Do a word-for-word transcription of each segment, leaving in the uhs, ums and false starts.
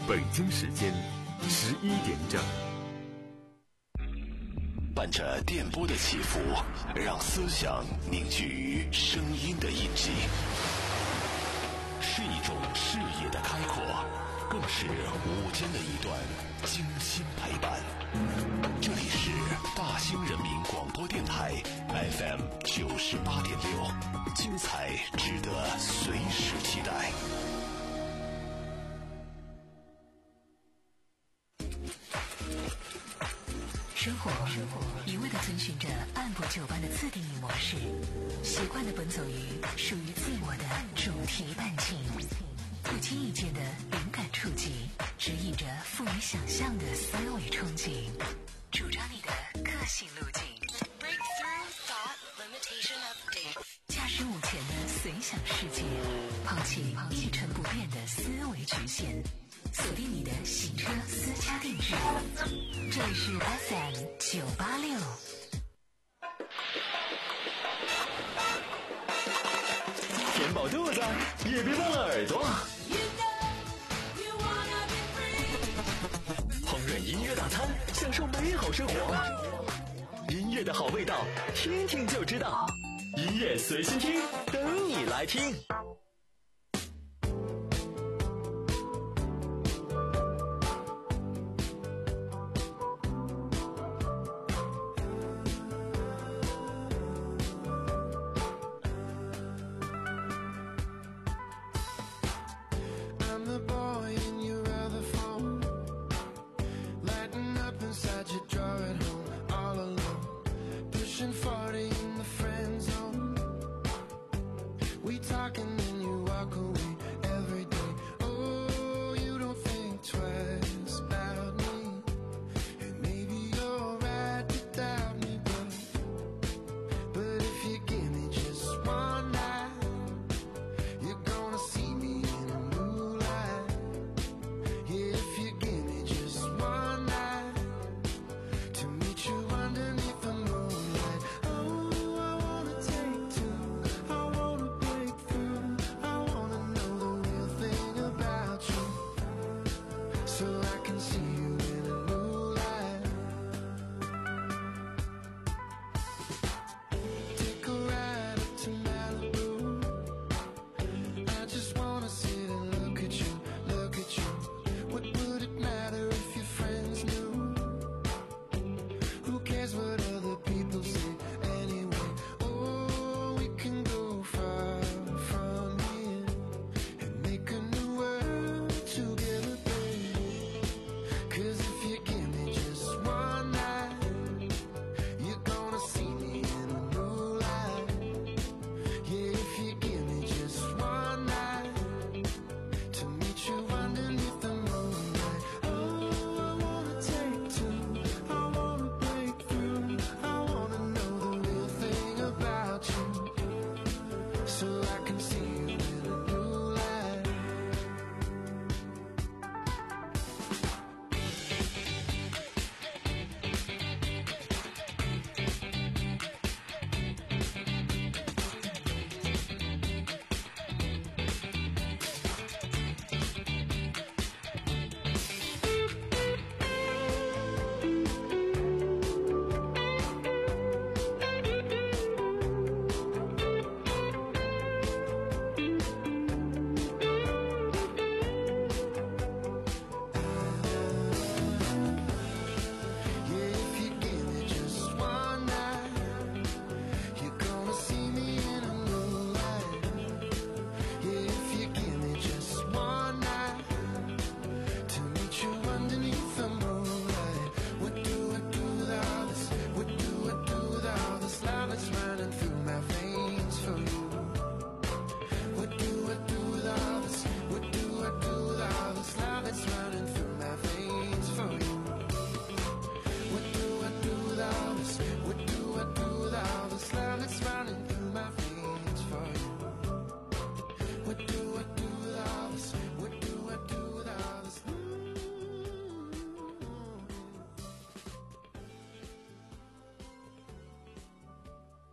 北京时间十一点整。 伴着电波的起伏，让思想凝聚于声音的印记，是一种视野的开阔，更是午间的一段精心陪伴。这里是大兴人民广播电台 F M 九十八点六，精彩值得随时期待。 生活一味地遵循着按部就班的自定义模式，习惯地奔走于属于自我的主题伴境，不经意间的灵感触及，指引着富于想象的思维憧憬，主张你的个性路径。Breakthrough Thought Limitation Update。驾驶目前的随想世界，抛弃一成不变的思维局限，锁定你的行车私家定制。这里是 F M 九八六。 填饱肚子，也别忘了耳朵。烹饪音乐大餐，享受美好生活。音乐的好味道，听听就知道。音乐随心听，等你来听。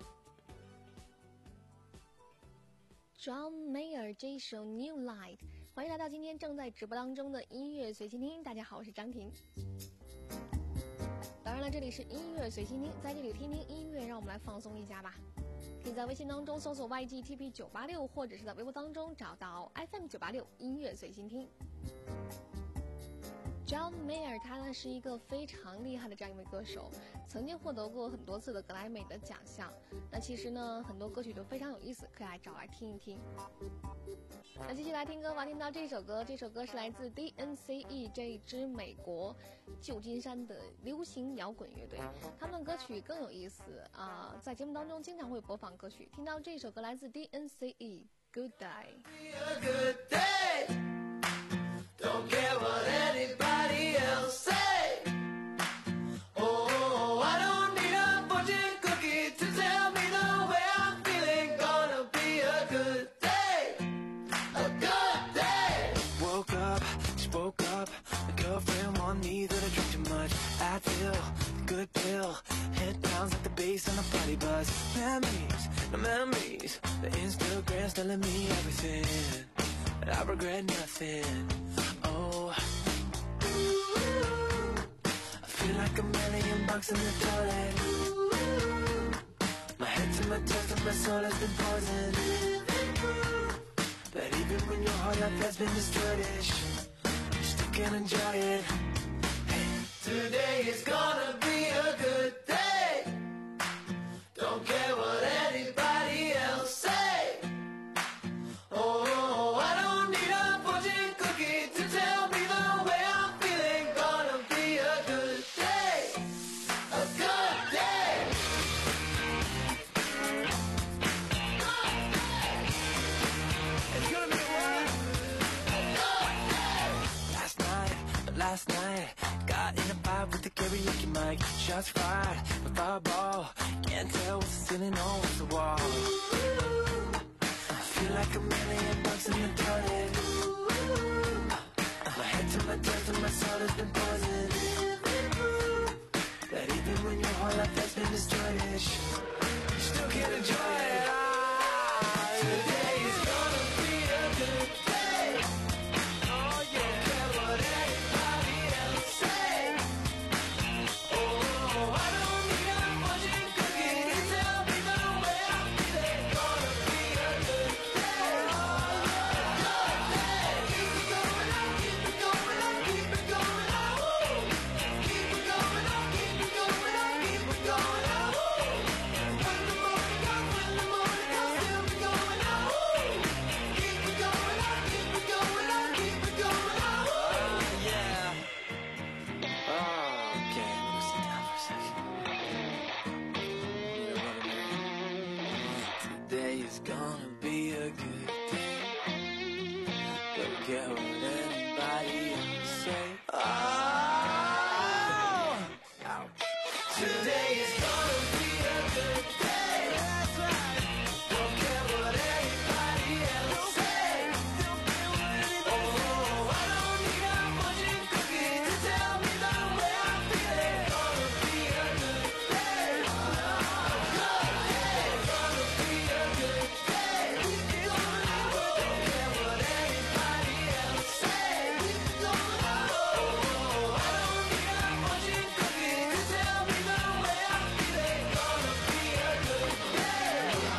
John Mayer 这一首 New Light 欢迎来到今天正在直播当中的音乐随心听。大家好，我是张婷。当然了，这里是音乐随心听，在这里听听音乐，让我们来放松一下吧。可以在微信当中搜索 Y G T P 九八六， 或者是在微博当中找到 F M 九八六音乐随心听。John Mayer 他呢是一个非常厉害的这样一位歌手，曾经获得过很多次的格莱美的奖项。那其实呢很多歌曲都非常有意思，可以来找来听一听。那继续来听歌吧，听到这首歌，这首歌是来自 D N C E 这一支美国旧金山的流行摇滚乐队，他们的歌曲更有意思啊、呃，在节目当中经常会播放歌曲。听到这首歌来自 D N C E Good Day。Good day.Don't care what anybody else say. Oh, I don't need a fortune cookie to tell me the way I'm feeling. Gonna be a good day, a good day. Woke up, spoke up. My girlfriend warned me that I drink too much. I feel the good pill. Head bounce like the bass on a party bus. Memories, no memories. The Instagram's telling me everything, and I regret nothing.Oh, I feel like a million bucks in the toilet. My head to my toes and my soul has been poisoned. But even when your whole life has been destroyed, you still can enjoy it. Hey, today is gonna be a good day. Don't care what anybody else say.Last night, got in a fight with the karaoke mic. Shots fired, a fireball. Can't tell what's the ceiling or what's the wall. I feel like a million bucks in the toilet. My head to my toes and my soul has been poisoned. That even when your whole life has been destroyed, you still can't enjoy it. Today is gonna be a good day.Oh yeah, don't care what anybody else say. Oh, I don't need a fortune cookie to tell me the way I'm feeling. Gonna be a good day, a good day. Keep it going on, keep it going on, keep it going on. Keep it going on, keep it going on, keep it going on. When the morning comes, when the morning comes, still be going on. Keep it going on, keep it going on, keep it going on.Okay, let's sit down for a second. Today is gonna be a good day. Don't care what anybody else say. Oh, ouch. Today is gonna be a good day. That's right. Don't care what anybody else say. Oh, I don't need a fortune cookie to tell me the way I'm feeling. Gonna be a good day, a good day. Gonna be a good day. Keep it going on. Don't care what anybody else say. Keep it going on. Oh, I don't need a fortune cookie to tell me the way I'm feeling. Gonna be a good day, a good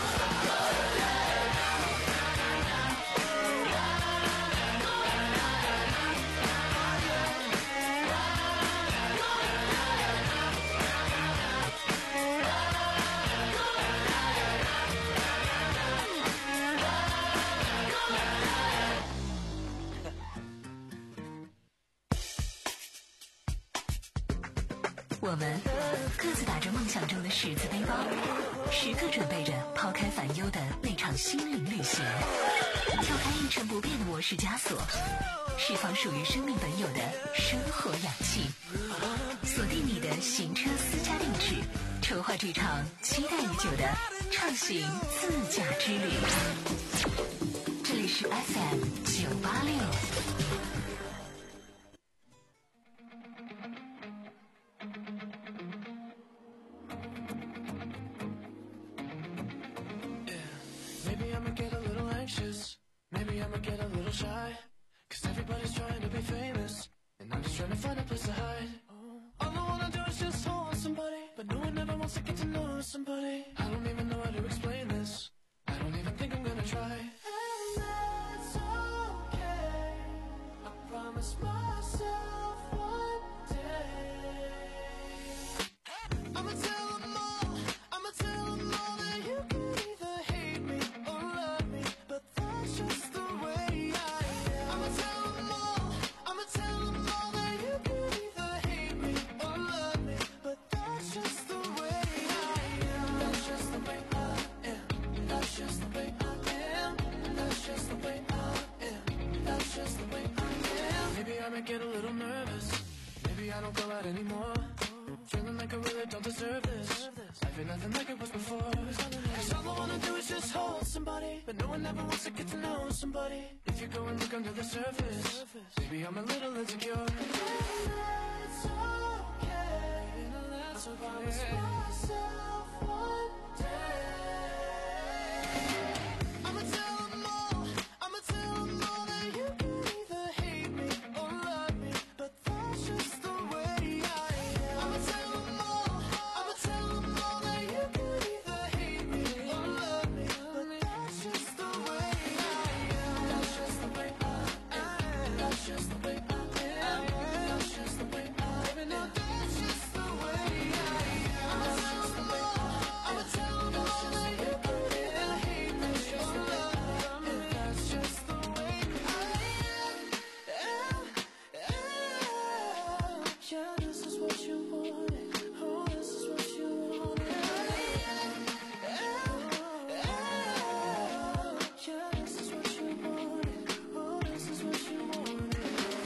day. 我们各自打着梦想中的十字背包，时刻准备着抛开烦忧的那场心灵旅行，跳开一成不变的模式枷锁，释放属于生命本有的生活氧气，锁定你的行车私家定制，筹划这场期待已久的畅行自驾之旅。这里是 F M 九八六。 Maybe I'ma get a little anxious. Maybe I'ma get a little shy. famous, and I'm just trying to find a place to hide. All I wanna do is just hold somebody, but no one ever wants to get to know somebody. I don't even know how to explain this. I don't even think I'm gonna try. And that's okay. I promise myself one day I'ma tell them all, I'ma tell them all that you can either hate me or love me, but that's just the way I am. I'ma tell them all, I'ma tell them all that you can either hate me or love me, but that's just the way I am. That's just the way I am. That's just the way I am. That's just the way I am. That's just the way I am. Maybe I might get a little nervous. Maybe I don't go out anymore. Feeling like I really don't deserve this. Life ain't nothing like it was before. Cause all I wanna do is just hold somebody, but no one ever wants to get to know somebody. If you go and look under the surface, maybe I'm a little insecure. And that's okay. And that's okay. I promise myself one day I'ma tell them all, I'ma tell them all that you can either hate me or love me, but that's just the way I am. I'ma tell them all, I'ma tell them all that you can either hate me or love me, but that's just the way I am. That's just the way I am. That's just the way I am. That's just the way I am. No, that's just the way I am. I'ma tell them all, I'ma tell them all that you can either hate me or love me, that's just the way I am. Yeah, this is what you wanted. Oh, this is what you wanted. Yeah, this is what you wanted. Oh, this is what you wanted.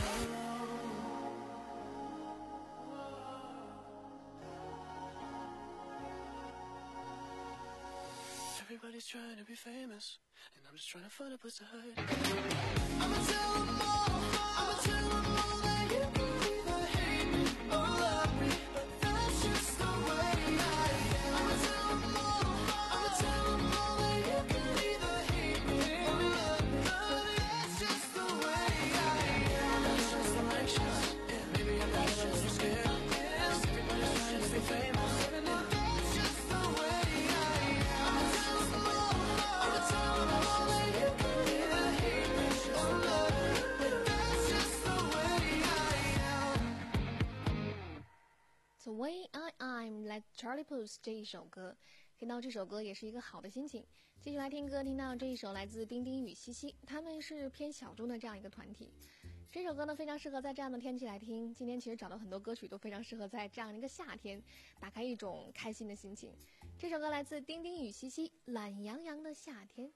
Everybody's trying to be famous, and I'm just trying to find a place to hide. I'ma tell them all, I'ma tell them all that you can either hate me or love me, but that's just the way I am. I'ma tell them all, I'ma tell them all that you can either hate me or love me, but that's just the way I am. That's just the way I am. Maybe I'm not just so scared. Cause everybody's trying to be famous, and that's just the way I am. I'ma tell them all, I'ma tell them all that you can either hate me or love me, but that's just the way I am. The Way I Am 来 Charlie Puth 这一首歌，听到这首歌也是一个好的心情。继续来听歌，听到这一首来自丁丁与西西，他们是偏小众的这样一个团体。这首歌呢非常适合在这样的天气来听。今天其实找到很多歌曲都非常适合在这样的一个夏天，打开一种开心的心情。这首歌来自丁丁与西西，《懒洋洋的夏天》。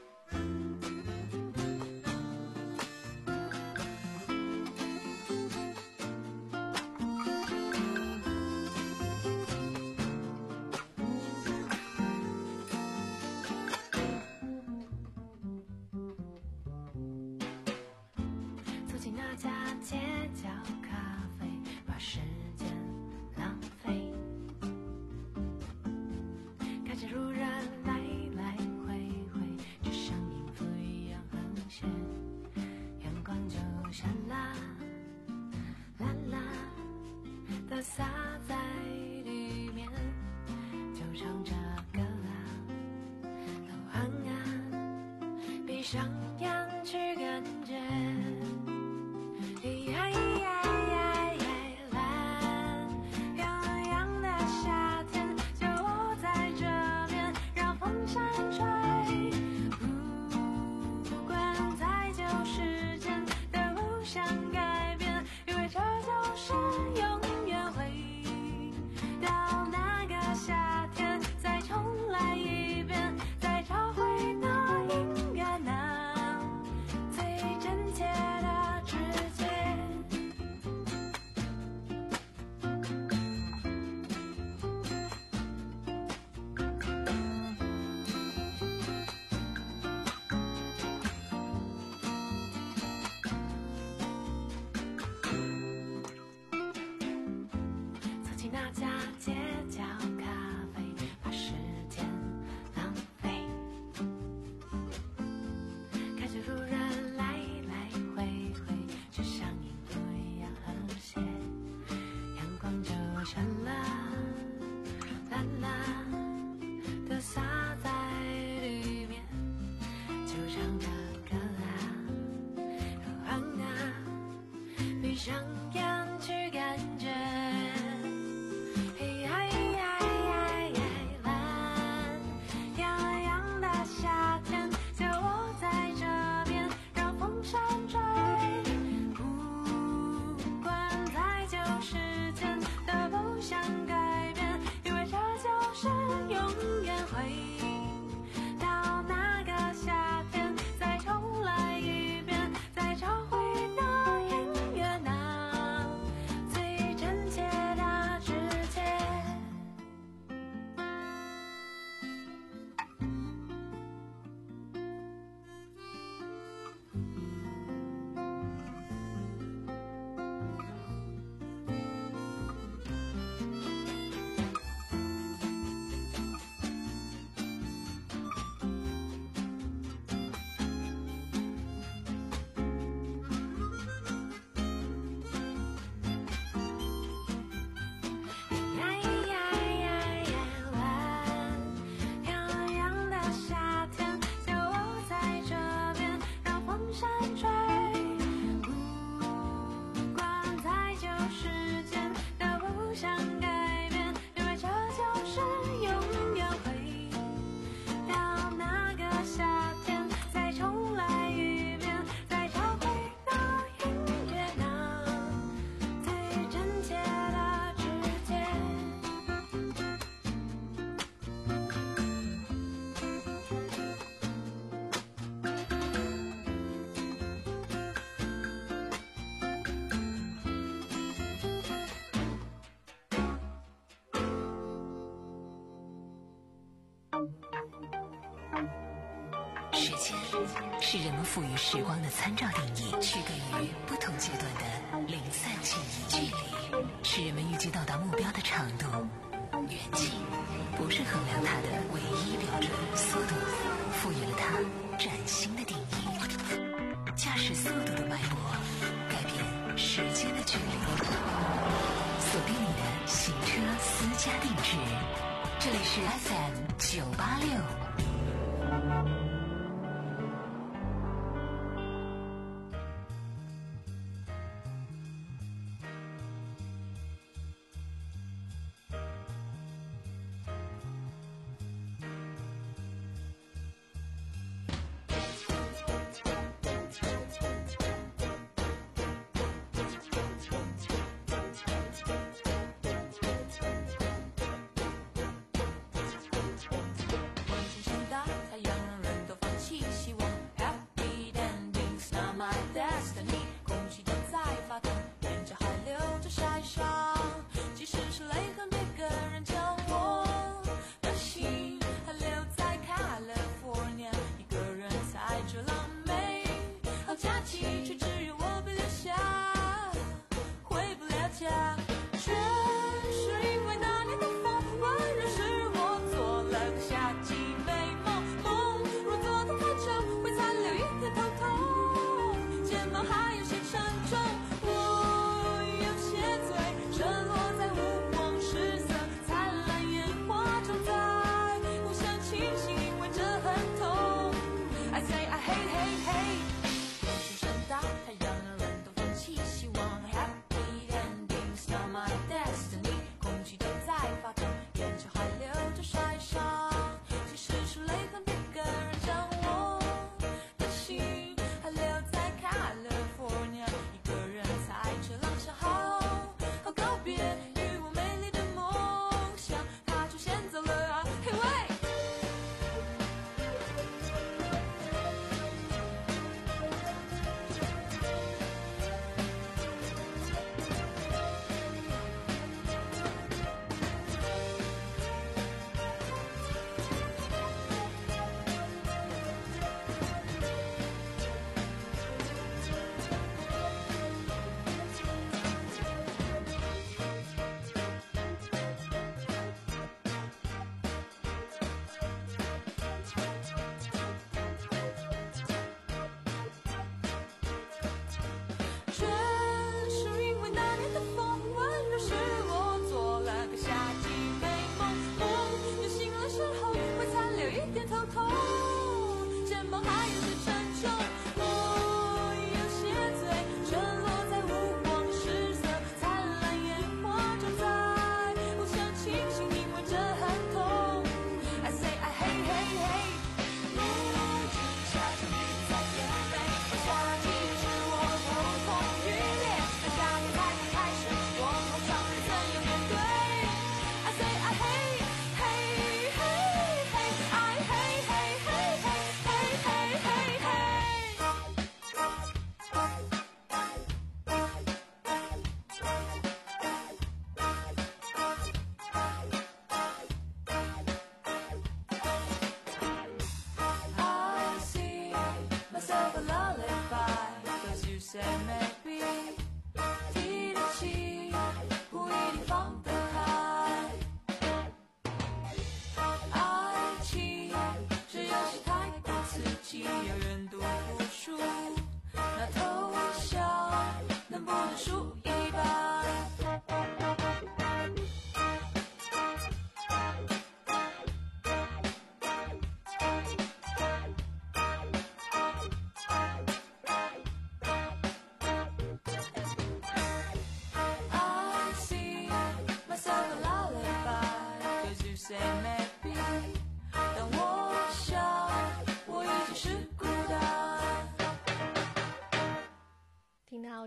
走进那家街角咖啡，把时间浪费，看着路人来来回回，就像音符一样和谐，阳光就像啦啦啦的洒在地面，就唱着歌啊，都很暗，闭上眼去感觉。呀呀呀呀，懒洋洋的夏天，就在这边，让风扇吹。不管再久时间都不想改变，因为这就是永远回到那个夏天，再重来一遍，再找回那应该那上扬去感觉。嘿呀呀呀呀，蓝洋洋的夏天，就我在这边，让风扇吹。不管再久时间都不想改变，因为这就是永远回到那个夏天，再重来一遍，再找回那音乐那最真切的直接。呀呀呀呀，蓝洋洋的夏天，就我在这边，让风扇吹。不管再久时间都不想改变，因为这就是永远回到那个夏天，再重来一遍，再找回那音乐那最真切的直接。 时间是人们赋予时光的参照定义，区隔于不同阶段的零散记忆。距离是人们预计到达目标的长度，远近不是衡量它的唯一标准。速度赋予了它崭新的定义，驾驶速度的脉搏改变时间的距离。锁定你的行车私家定制，这里是 F M 九八六。 忘记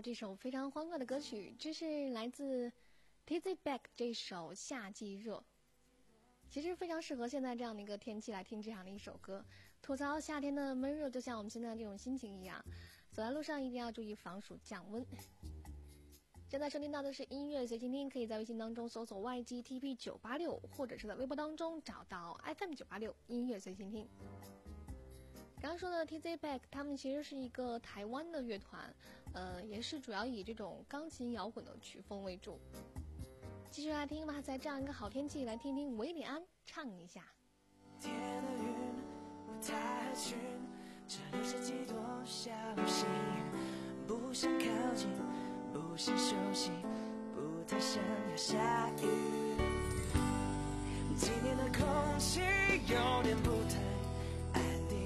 这首非常欢快的歌曲，这是来自 Tizzy Bac 这首《夏季热》。其实非常适合现在这样的一个天气来听这样的一首歌，吐槽夏天的闷热，就像我们现在这种心情一样。走在路上一定要注意防暑降温。现在收听到的是音乐随心听，可以在微信当中搜索 Y G T P 九八六，或者是在微博当中找到 F M 九八六音乐随心听。刚刚说的 Tizzy Bac 他们其实是一个台湾的乐团，呃，也是主要以这种钢琴摇滚的曲风为主。继续来听吧，在这样一个好天气，来听听韦礼安唱一下。 天的云不太合群，这里是几朵小星，不想靠近，不想休息，不太想要下雨。今天的空气有点不太安定，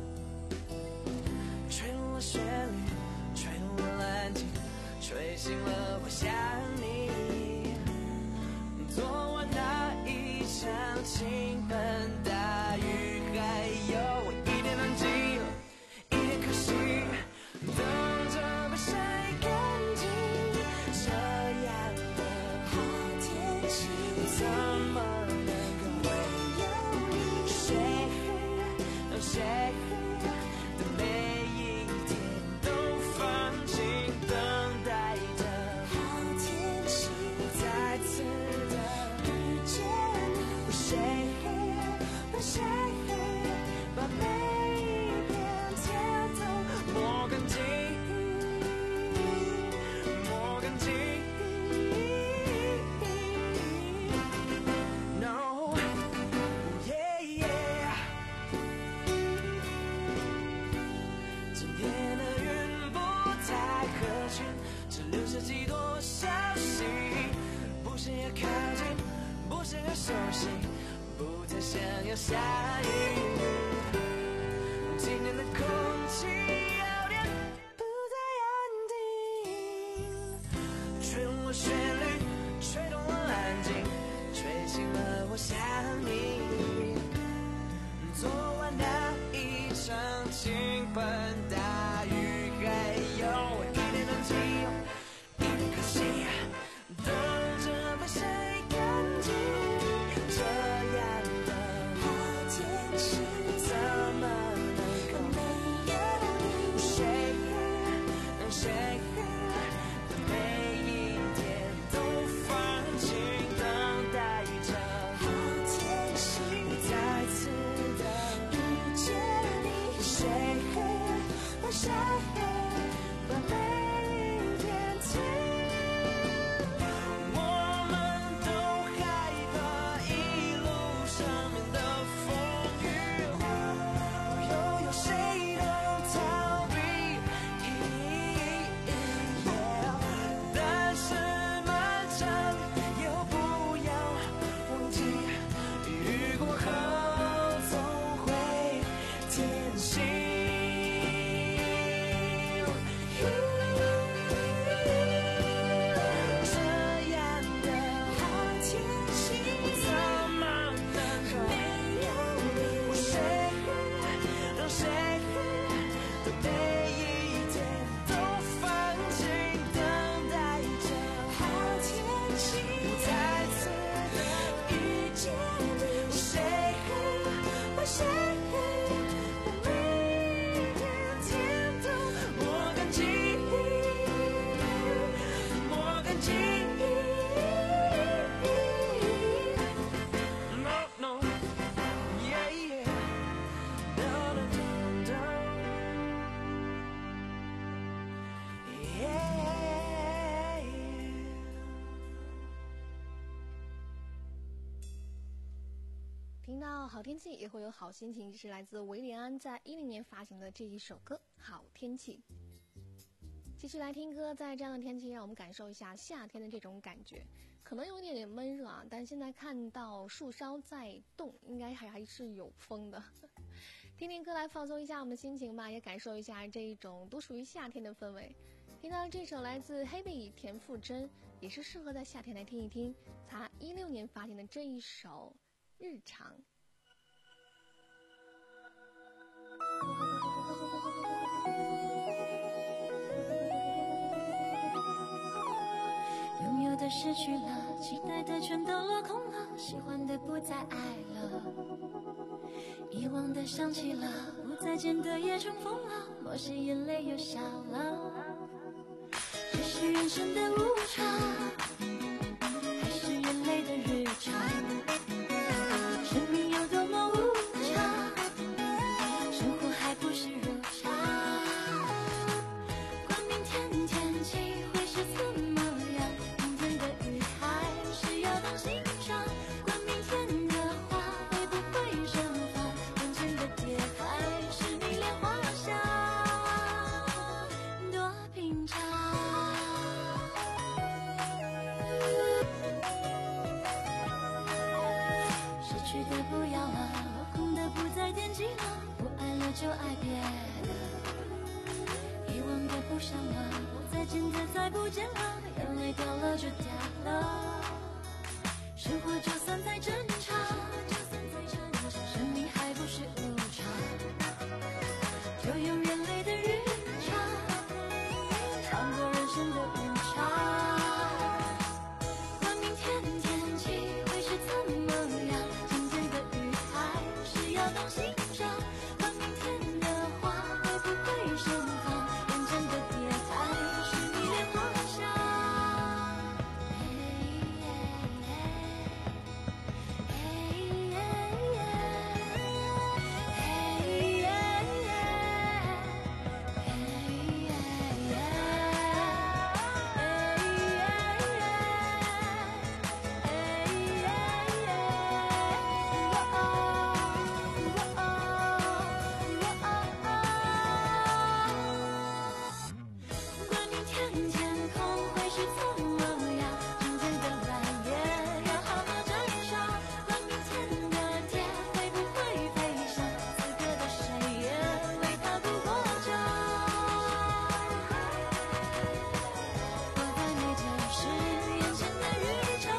吹动了旋律，吹动了蓝鲸，吹醒了我想你。昨晚那一场倾盆大雨，还有一点安静，一点可惜，等着被晒干净。这样的好天气，怎么能够没有你？谁让谁的每一天都放晴，等待着好天气再次谁谁把每一片天都抹干净，抹干净。No, yeah, yeah。今天的云不太合群，只留下几朵小星，不想要靠近，不想要熟悉，不太想要下雨。今天的空气有点不太安定，吹动了旋律，吹动了蓝鲸，吹醒了我想你。昨晚那一场倾盆大雨，还有一点冷静，一点可惜，等着被晒干净。这样的好天气，怎么能够没有你？谁让谁的每一天都放晴，等待着好天气再次的遇见你。谁让谁把每一天天，我们都害怕一路上面的风雨，又有谁能逃避？但是漫长又不要忘记，雨过后总会天晴。这样的好天气，怎么能够没有你？谁让谁的每一天都放晴，等待着好天气再次的遇见你。谁为谁把每一天天都抹干净，抹干净。No, no, yeah, yeah. No, no, no, no. Yeah, yeah. 听到好天气也会有好心情，这是来自韦礼安在一零年发行的这一首歌《好天气》。继续来听歌，在这样的天气，让我们感受一下夏天的这种感觉。可能有一点点闷热啊，但现在看到树梢在动，应该还还是有风的。听听歌来放松一下我们的心情吧，也感受一下这一种独属于夏天的氛围。听到这首来自黑贝田馥甄，也是适合在夏天来听一听。他一六年发行的这一首《日常》。 的失去了，期待的全都落空了，喜欢的不再爱了，遗忘的想起了，不再见的也重逢了，某些眼泪又笑了。这是人生的无常，还是人类的日常？生命有多么无常，生活还不是如常。管明天天气会是怎么样，明天的雨还是要当心上。管明天的花会不会盛放，眼前的蝶还是你莲花香，多平常。失去的不要了，落空的不再惦记了，不爱了就爱别的，遗忘的不想了，不再见的再不见了，眼泪掉了就掉了。生活就算再正常，生命还不是无常，就用人类的日常唱过人生的无常。管明天天气会是怎么样，今天的雨还是要当心上。管明天的花会不会盛放，眼前的蝶还是你莲花香。管明天天空会是怎么样，今天的蓝叶要好好珍赏。管明天的蝶会不会飞翔，此刻的谁也为它度过江。活在美就是眼前的日常，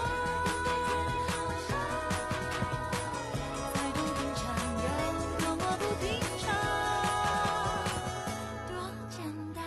再不平常有多么不平常，多简单。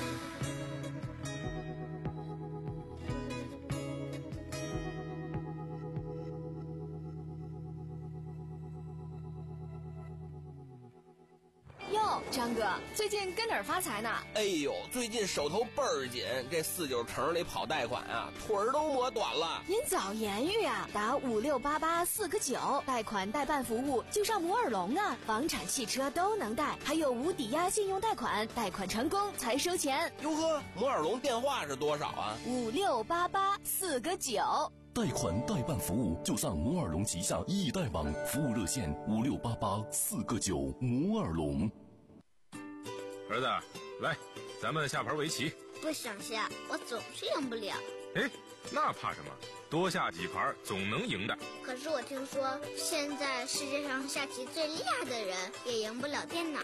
哟，张哥，最近跟哪儿发财呢？ 哎呦，最近手头倍儿紧，这四九城里跑贷款啊，腿儿都磨短了。 您早言语啊，打五六八八四个九，贷款代办服务就上摩尔龙啊，房产、汽车都能贷，还有无抵押信用贷款，贷款成功才收钱。 哟呵，摩尔龙电话是多少啊？ 五六八八四个九。 贷款代办服务就上摩尔龙旗下易贷网，服务热线五六八八四个九。摩尔龙。 儿子，来，咱们下盘围棋。 不想下，我总是赢不了。 哎，那怕什么？多下几盘总能赢的。 可是我听说，现在世界上下棋最厉害的人也赢不了电脑。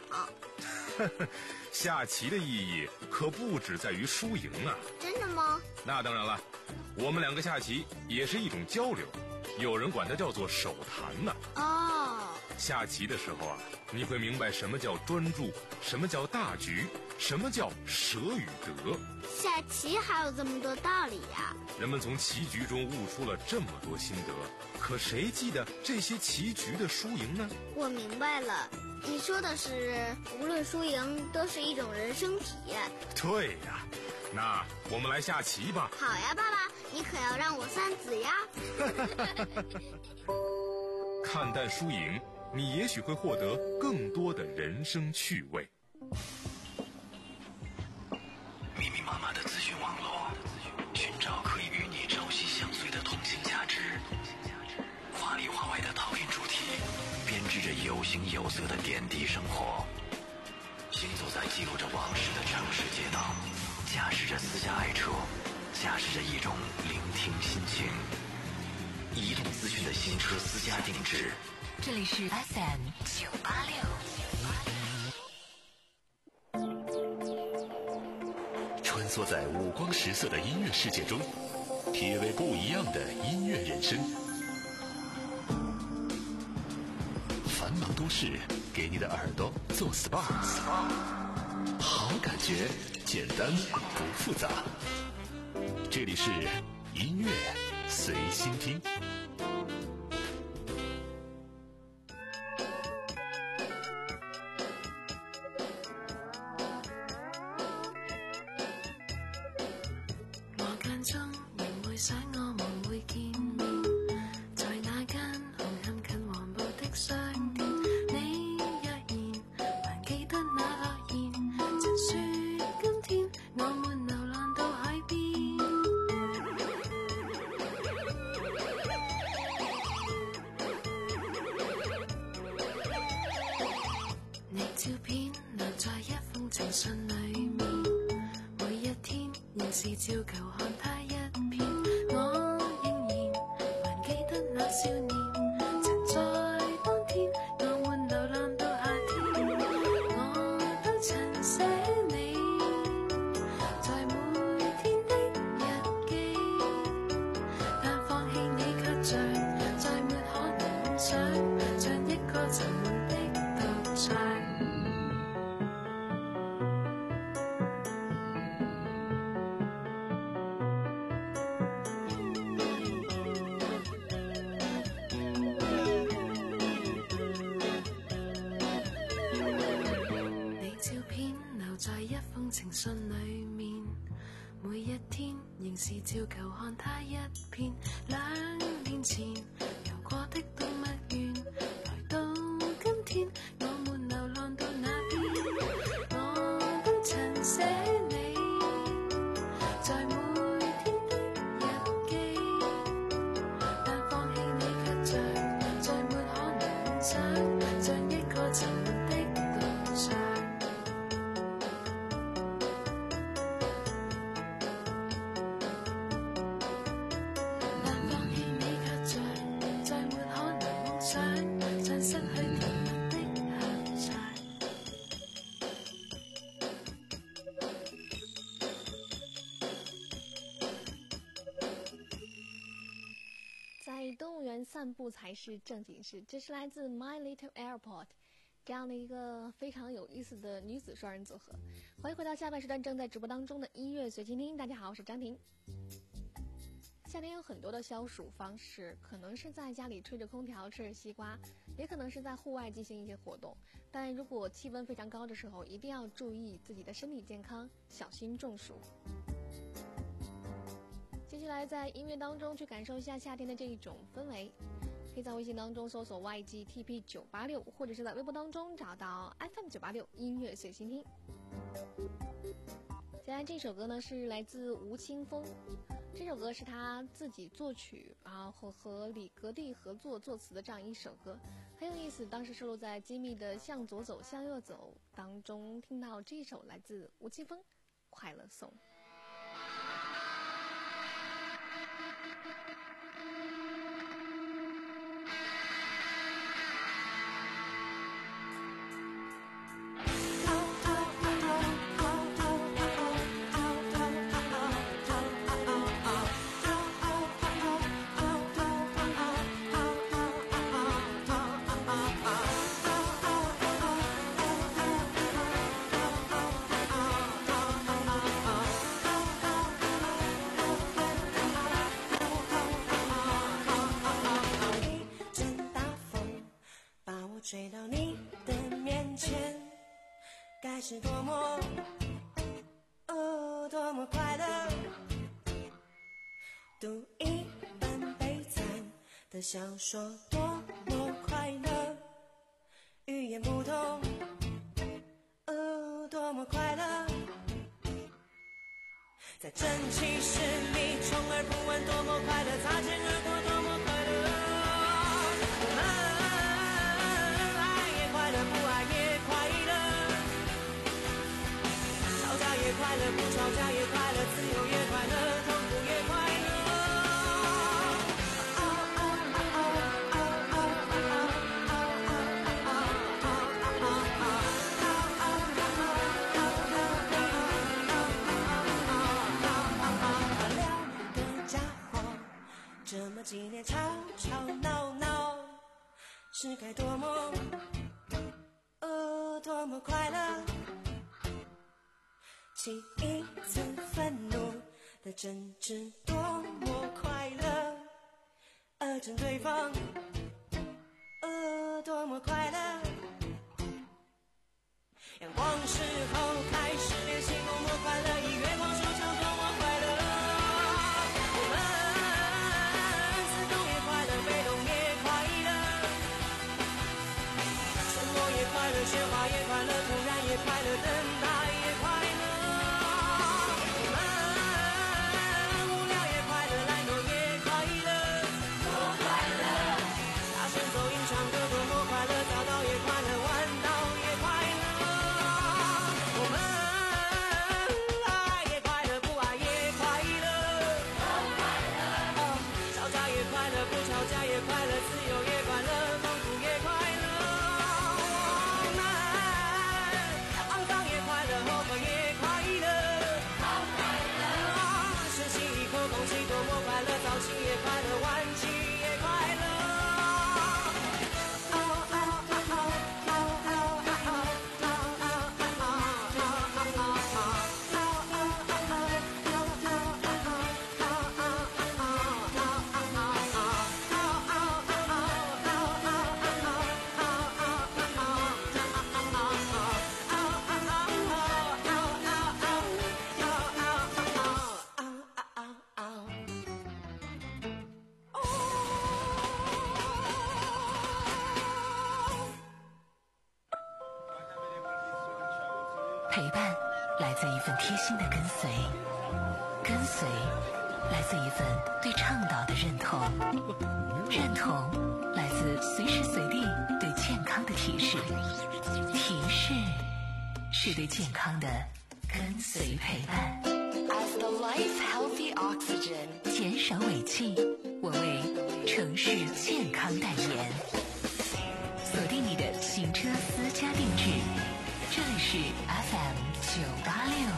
下棋的意义可不只在于输赢啊！ 真的吗？ 那当然了，我们两个下棋也是一种交流，有人管它叫做手谈呢。 哦， 下棋的时候啊，你会明白什么叫专注，什么叫大局，什么叫舍与得。 下棋还有这么多道理呀！ 人们从棋局中悟出了这么多心得，可谁记得这些棋局的输赢呢？ 我明白了，你说的是无论输赢都是一种人生体验。 对呀，那我们来下棋吧。 好呀，爸爸，你可要让我算子呀。 看淡输赢，你也许会获得更多的人生趣味。 密密麻麻的资讯网络，寻找可以与你朝夕相随的同性价值。华里华外的讨厌主题，编织着有形有色的点滴生活。行走在记录着往事的城市街道，驾驶着私家爱车，驾驶着一种聆听心情。移动资讯的新车私家定制。 这里是 F M 九八六。 穿梭在五光十色的音乐世界中，体味不一样的音乐人生。繁忙都市给你的耳朵做 S P A， 好感觉，简单不复杂。这里是音乐随心听。 我間中仍會想我們會見面，在那間紅磡近黃埔的商店。你若然還記得那諾言，曾說今天我們流浪到海邊。你照片留在一封情信裏面，每一天仍是照舊看他一遍。我仍然還記得那少年，曾在當天我們流浪到夏天。我都曾寫你在每天的日記，但放棄你卻像再沒可能夢想，像一個沉悶的獨唱。你照片留在一封情信裏面，每一天仍是照舊看他一遍。兩年前遊過的動物園，來到今天我們流浪到那邊。我都曾寫你在每天的日記，但放棄你卻像再沒可能夢想，像一個沉悶的獨唱。但放棄你卻像再沒可能夢想，像失去甜蜜的下場。 在动物园散步才是正经事，这是来自 My Little Airport 这样的一个非常有意思的女子双人组合。欢迎回到下半时段正在直播当中的音乐随心听，大家好，我是张婷。夏天有很多的消暑方式，可能是在家里吹着空调吃着西瓜，也可能是在户外进行一些活动。但如果气温非常高的时候，一定要注意自己的身体健康，小心中暑。接下来在音乐当中去感受一下夏天的这一种氛围，可以在微信当中搜索 Y G T P 九八六， 或者是在微博当中找到 F M 九八六 音乐随心听。接下来这首歌呢是来自吴青峰，这首歌是他自己作曲，然后和李格弟合作作词的这样一首歌，很有意思。当时收录在机密的向左走向右走当中，听到这一首来自吴青峰快乐颂。 追到你的面前，该是多么哦多么快乐，读一本悲惨的小说多么快乐，语言不同哦多么快乐，在蒸汽室里充耳不完多么快乐，擦肩而过多么快乐，快乐不吵架也快乐，自由也快乐，痛苦也快乐。两个家伙这么几年吵吵闹闹，是该多么哦多么快乐。起一次愤怒的争执多么热成对方，呃，多么快乐。阳光时候开始练习多么快乐，以月光舒畅多么快乐。我们自动也快乐，被动也快乐，沉默也快乐，喧哗也快乐，突然也快乐，等待也快乐。我们无聊也快乐，懒惰也快乐，多快乐！大声奏音唱歌多么快乐，早到也快乐，晚到也快乐。我们爱也快乐，不爱也快乐，多快乐！吵架也快乐，不吵架也快乐，自由也快乐，丰富也快乐。我们肮脏也快乐，后悔也快乐，好快乐！深吸一口空气多么快乐，早起也快乐，晚起也快乐。 陪伴来自一份贴心的跟随，跟随来自一份对倡导的认同，认同来自随时随地对健康的提示，提示是对健康的跟随陪伴。 As the life healthy oxygen， 减少尾气，我为城市健康代言。锁定你的行车私家定制，这里是 F M 九八六。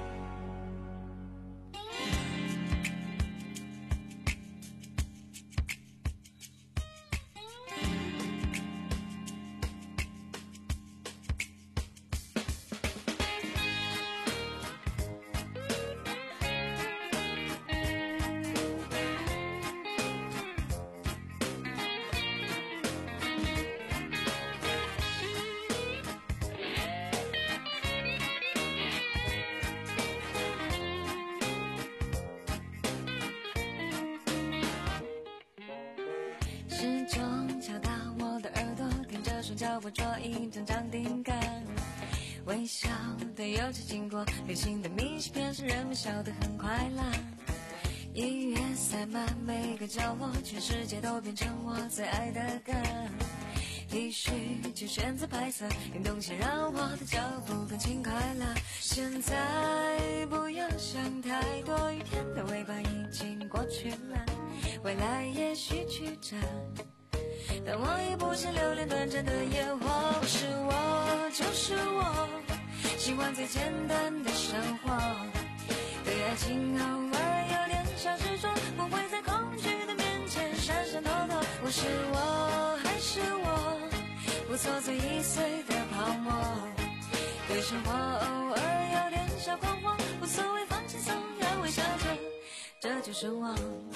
时钟敲打我的耳朵，听着双脚捕捉一张张定格，微笑的邮寄经过，流行的明信片是人们笑得很快乐。音乐塞满每个角落，全世界都变成我最爱的歌。T 恤就选择白色，运动鞋让我的脚步更轻快乐。现在不要想太多，雨天的尾巴已经过去了，未来也许曲折，但我也不想留恋短暂的烟火。是我，就是我，喜欢最简单的生活，对爱情偶尔有点小执着，不会在恐惧的面前闪闪躲躲。我是我，还是我，不做最易碎的泡沫，对生活偶尔有点小狂妄，无所谓放轻松，要微笑着，这就是我。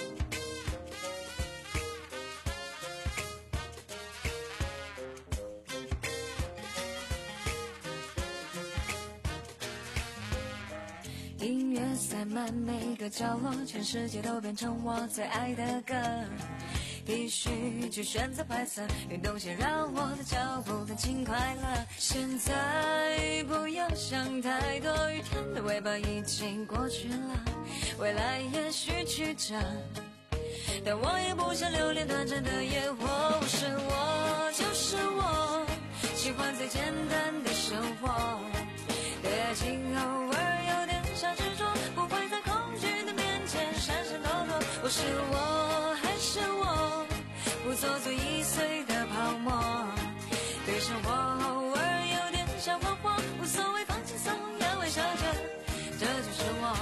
音乐塞满每个角落，全世界都变成我最爱的歌。必须去选择白色，运动鞋让我的脚步更轻快乐。现在不要想太多，雨天的尾巴已经过去了，未来也许曲折，但我也不想留恋短暂的烟火。是我，就是我，喜欢最简单的生活，对爱情偶尔有点小执着，不会在恐惧的面前闪闪躲躲。我是我，还是我，不做最易碎的泡沫，对生活偶尔有点小狂妄，无所谓放轻松，要微笑着，这就是我。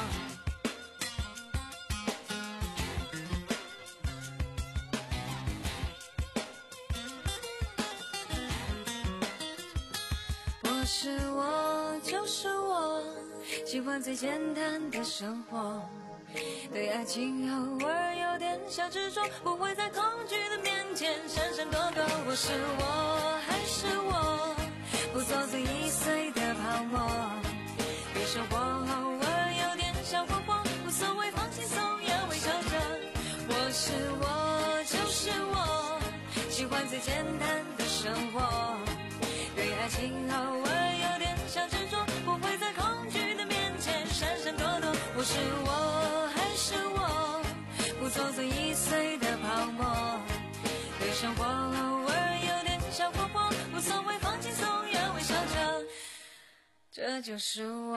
我是我，就是我，喜欢最简单的生活，对爱情偶尔有点小执着，不会在恐惧的面前闪闪躲躲。我是我还是我，不做最易碎的泡沫，对生活偶尔有点小火火，无所谓放轻松也微笑着。我是我就是我，喜欢最简单的生活，对爱情偶尔有点小执着，不会在恐惧的面前闪闪躲躲。我是我还是我，不做最易碎的泡沫，对生活偶尔有点小火火，无所谓放轻松也微笑着，这就是我。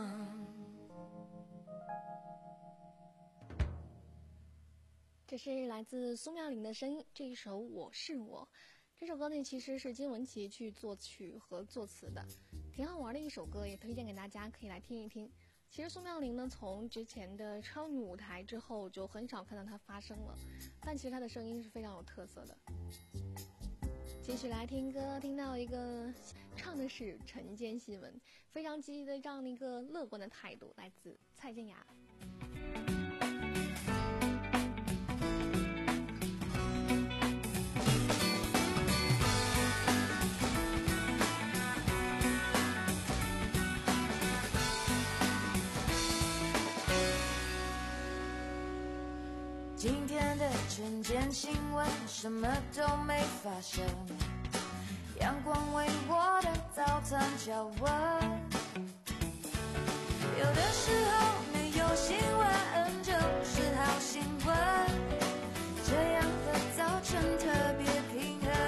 这是来自苏妙玲的声音，这一首《我是我》。这首歌呢，其实是金玟岐去作曲和作词的，挺好玩的一首歌，也推荐给大家，可以来听一听。其实苏妙玲呢，从之前的超女舞台之后，就很少看到她发声了，但其实她的声音是非常有特色的。继续来听歌，听到一个唱的是晨间新闻，非常积极的这样的一个乐观的态度，来自蔡健雅。 今天的晨间新闻什么都没发生，阳光为我的早餐降温。有的时候没有新闻就是好新闻，这样的早晨特别平衡。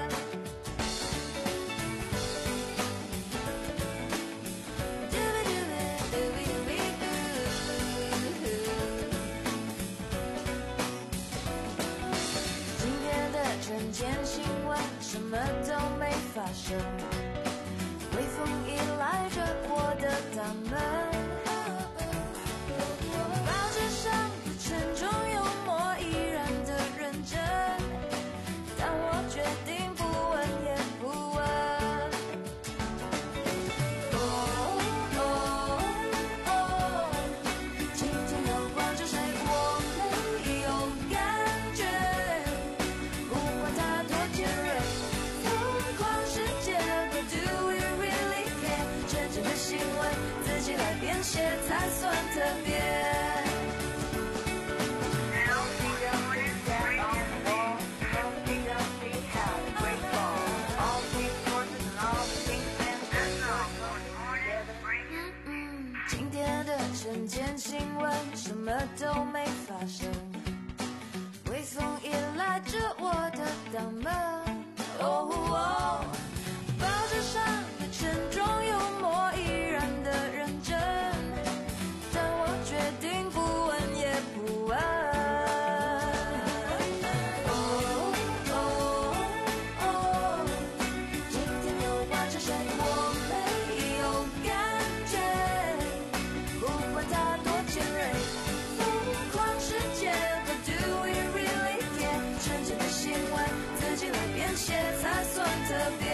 晨间新闻什么都没发生，微风依赖着我的大门，报纸上的沉重幽默依然的认真，但我决定不问也不问。哦哦哦，今天要关注谁我没有感觉，不管它多尖锐，疯狂世界 But do we really care？ 真正的新闻自己来编写才算特别。今天的晨间新闻什么都没发生，微风依赖着我的大门。哦哦，报纸上的沉重幽默依然的认真，但我决定不问也不问。哦哦哦，今天又换成谁我没有感觉，不管它多尖锐，疯狂世界 But do we really care？ 真正的新闻自己来编写才算特别。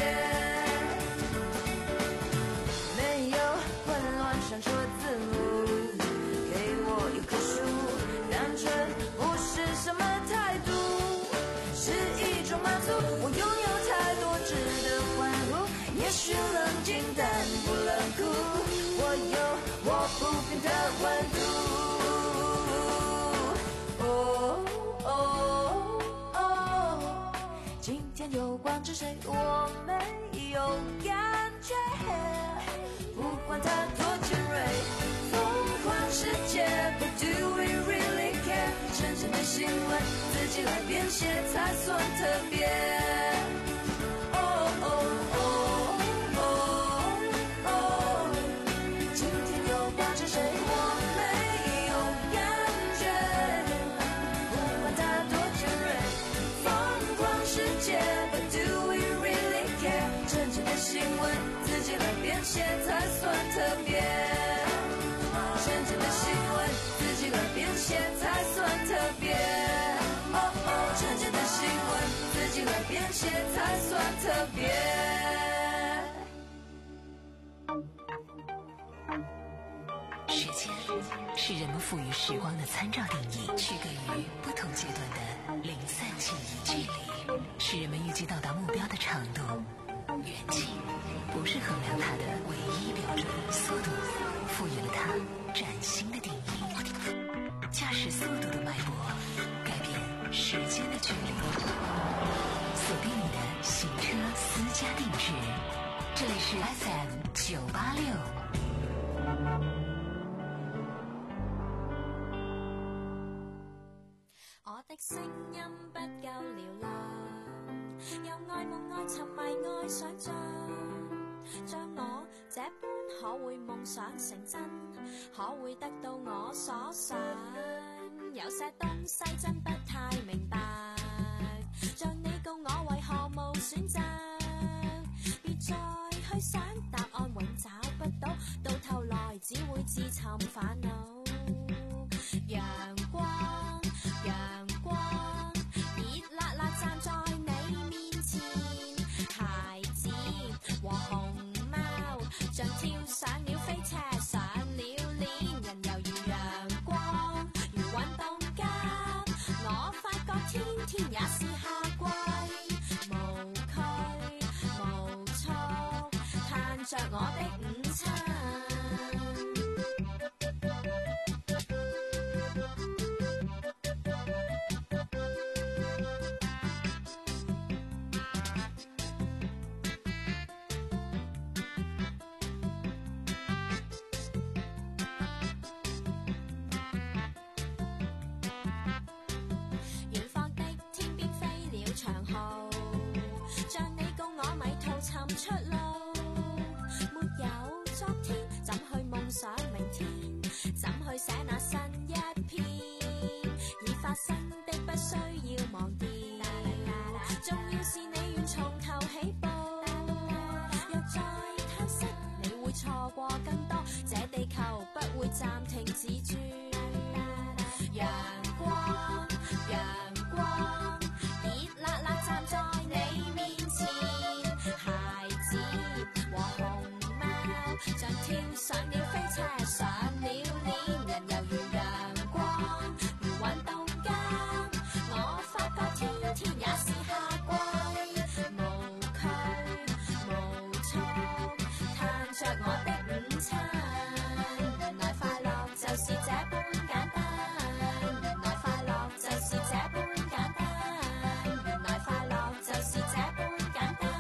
没有混乱闪烁字幕，给我一棵树，单纯不是什么态度，是一种满足。我拥有太多值得欢呼，也许冷静但不冷酷，我有我不变的温度。哦哦哦，今天又关着谁我没有感觉，不管它多尖锐，疯狂世界 But do we really care？ 真正的新闻自己来编写才算特别。哦哦哦哦哦，今天又关着谁我没有感觉，不管它多尖锐，疯狂世界 But do we really care？ 真正的新闻自己来编写才算特别，真正的新闻自己来编写才算特别。哦哦，真正的新闻自己来编写才算特别。 时间是人们赋予时光的参照定义，区隔于不同阶段的零散记忆。距离是人们预计到达目标的长度，远近不是衡量它的唯一标准，速度赋予了它崭新的定义。驾驶速度的脉搏，改变时间的距离。锁定你的行车私家定制，这里是 F M 九八六。 我的聲音不夠嘹亮，又愛夢愛沉迷愛想像，像我這般可會夢想成真，可會得到我所想。有些東西真不太明白，像你告我為何無選擇，別再去想答案永找不到，到頭來只會自尋煩惱。陽光陽光熱辣辣站在你面前，孩子和熊貓像跳上了飛車，上了鏈，人猶如陽光如運動家，我發覺天天也是夏季，無拘無束嘆着我的午餐。尋出路，沒有昨天，怎去夢想明天？怎去寫那新一篇？已發生的不需要忘掉，重要是你願從頭起步。若再嘆息，你會錯過更多，這地球不會暫停止住。陽光，陽光，熱辣辣站在你面前。像跳上了飛車，上了鏈，人猶如陽光，如運動家。我發覺天天也是夏季，無拘無束嘆着我的午餐。原來快樂就是這般簡單，原來快樂就是這般簡單，原來快樂就是這般簡單。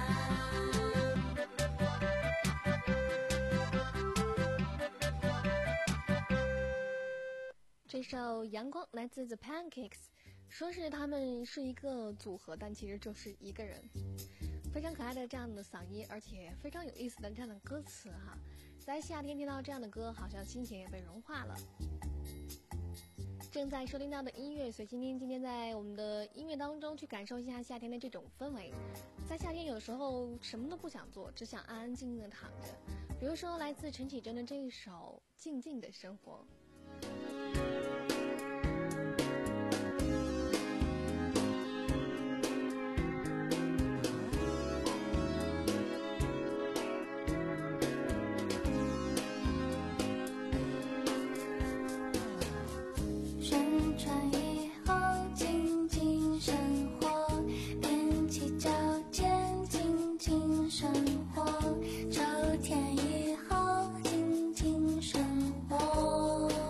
这首《阳光》来自 The Pancakes， 说是他们是一个组合，但其实就是一个人。非常可爱的这样的嗓音，而且非常有意思的这样的歌词哈，在夏天听到这样的歌，好像心情也被融化了。正在收听到的音乐随心听，今天在我们的音乐当中去感受一下夏天的这种氛围。在夏天有时候什么都不想做，只想安安静静的躺着。比如说来自陈绮贞的这一首《静静的生活》。 秋天以后，静静生活。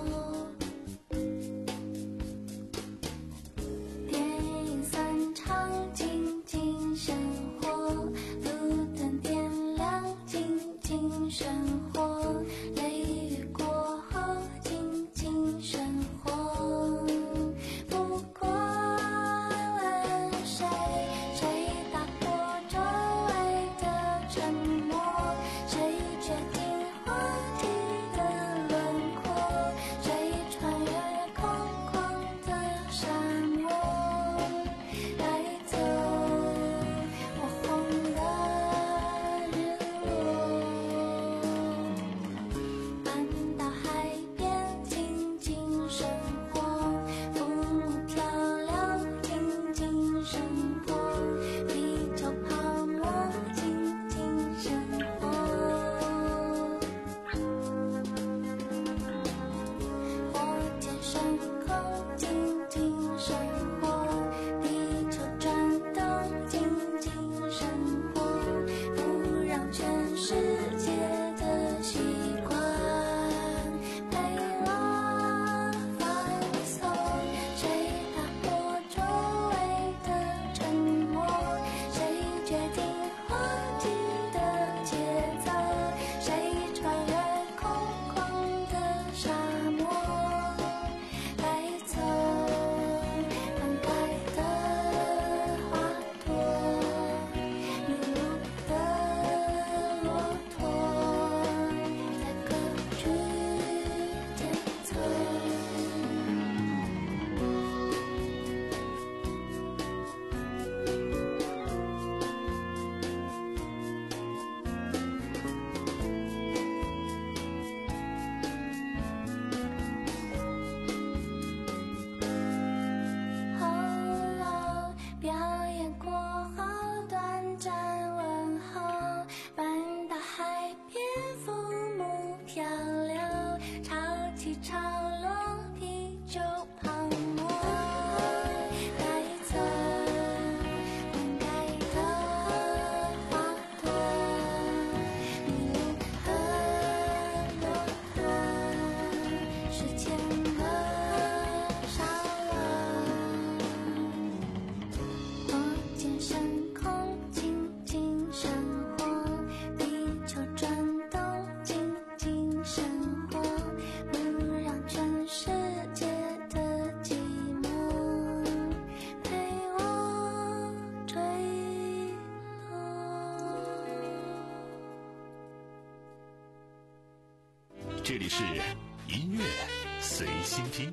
这里是音乐随心听。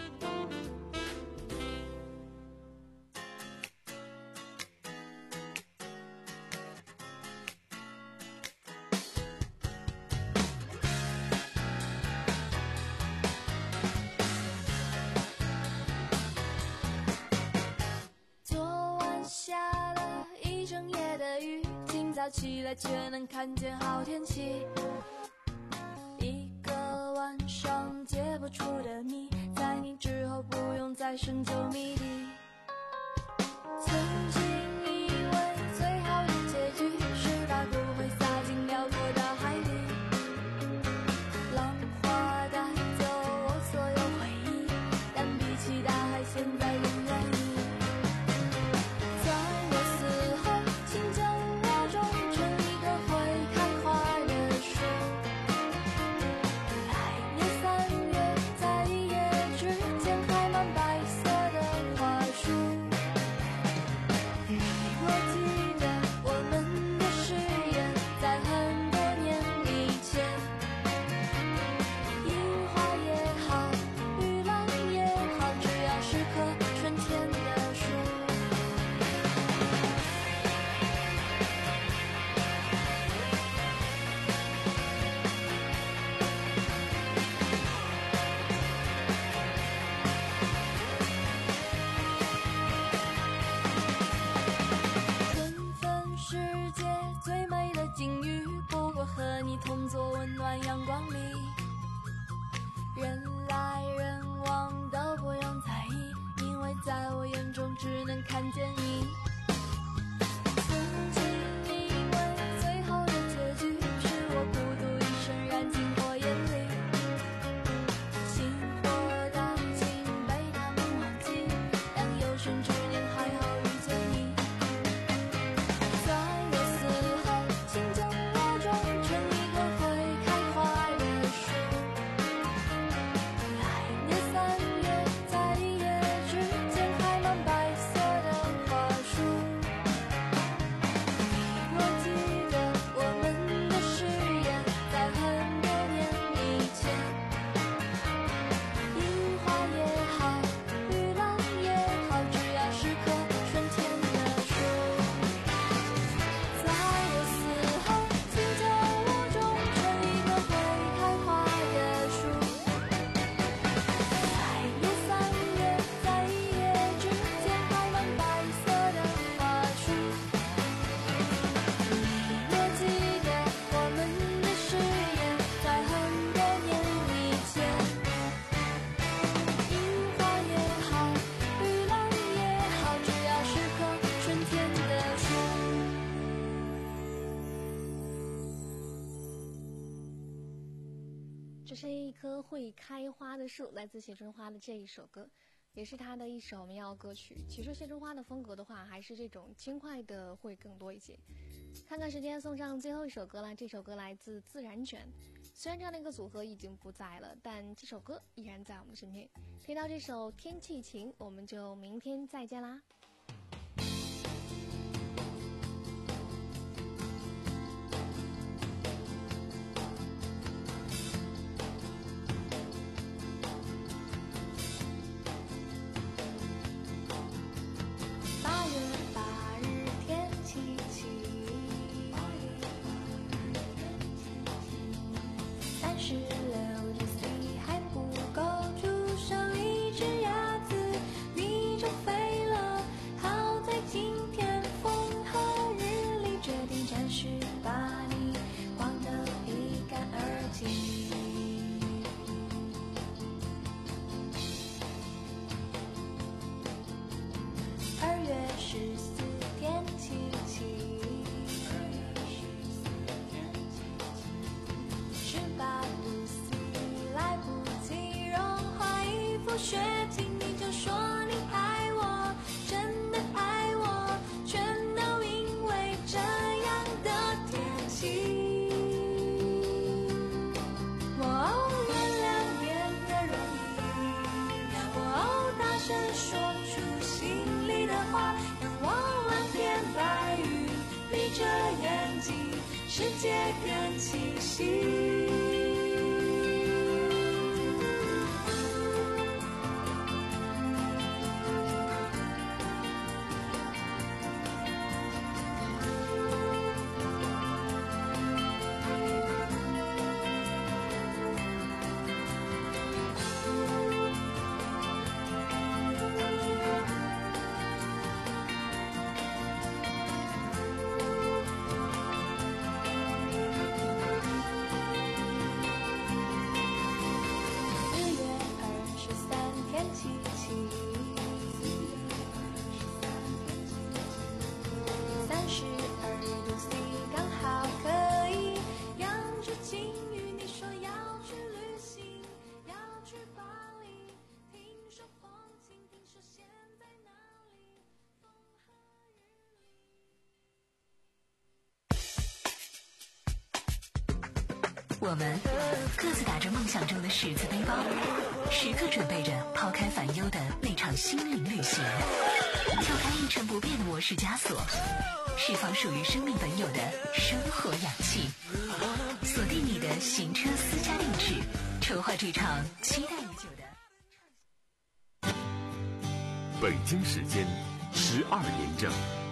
起来却能看见好天气，一个晚上解不出的谜，在你之后不用再深究谜底。曾经以为最好的结局是把骨灰撒进辽阔大海里，浪花带走我所有回忆，但比起大海现在更愿意。在我死后请将我种成一个会开花的树，来年三月在一夜之间开满白色的花束。你若记得我们的誓言，在很多年以前，樱花也好，玉兰也好，只要是棵春天的树。春分世界最美的境遇，不过和你同坐温暖阳光里，人来人往都不用在意，因为在我眼中只能看见你。曾经以为最后的结局是我孤独一生燃尽火焰里，星火殆尽被他们忘记，但有生之年还好遇见你。在我死后请将我种成一棵会开花的树，来年三月在一夜之间开满白色的花束。你若记得我们的誓言，在很多年以前，樱花也好，玉兰也好，只要是棵春天的树。在我死后请将我种成一棵会开花的树，来年三月在一夜之间开满白色的花束。你若记得我们的誓言，在很多年以前，樱花也好，玉兰也好，只要是棵春天的树。 这是一棵会开花的树，来自谢春花的这一首歌，也是她的一首民谣歌曲。其实谢春花的风格的话，还是这种轻快的会更多一些。看看时间，送上最后一首歌啦。这首歌来自自然卷，虽然这样的一个组合已经不在了，但这首歌依然在我们身边。听到这首《天气晴》，我们就明天再见啦。 八月八日天气晴，三十六度 C 还不够，煮上一只鸭子，你就飞了。好在今天风和日丽，决定暂时把你忘得一干二净。二月十四天气晴，十八度 C 来不及融化一副雪镜，你就说你爱我，真的爱我，全都因为这样的天气。哦，原谅变得容易，哦，大声说出心里的话，仰望蓝天白云，闭着眼睛，世界更清晰。 我们各自打着梦想中的十字背包，时刻准备着抛开烦忧的那场心灵旅行，跳开一成不变的模式枷锁，释放属于生命本有的生活氧气，锁定你的行车私家定制，筹划这场期待已久的北京时间十二点整。